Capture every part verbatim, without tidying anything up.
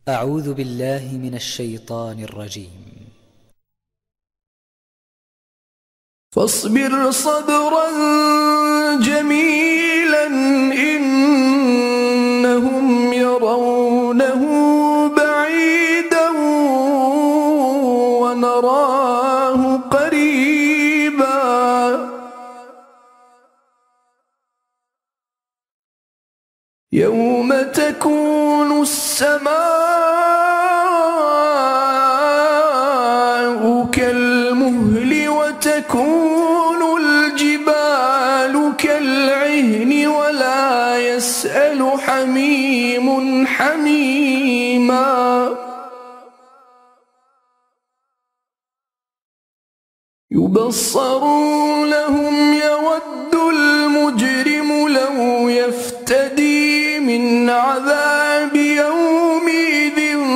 أعوذ بالله من الشيطان الرجيم. فاصبر صبرا جميلا إنهم يرونه بعيدا ونراه قريبا يوم تكون السماء كالمهل وتكون الجبال كالعهن ولا يسأل حميم حميما يبصرونهم يود المجرم لو يفتدي من عذاب يومئذ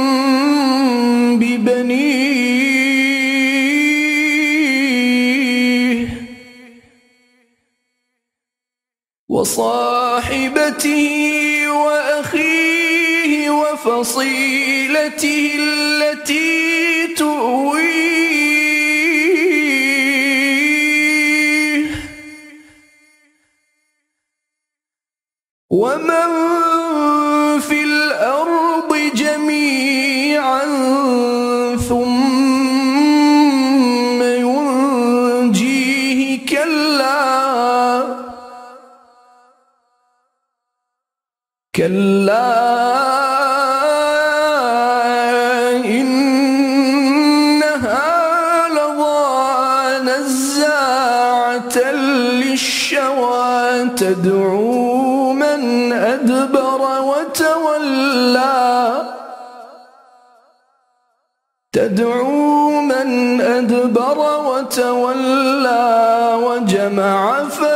ببنيه وصاحبته وأخيه وفصيلته التي تؤويه ومن في الأرض جميعا ثم ينجيه كلا كلا إنها لظى نزاعة للشوى تدعو من أدبر وتولى تدعو من أدبر وتولى وجمع فأوعى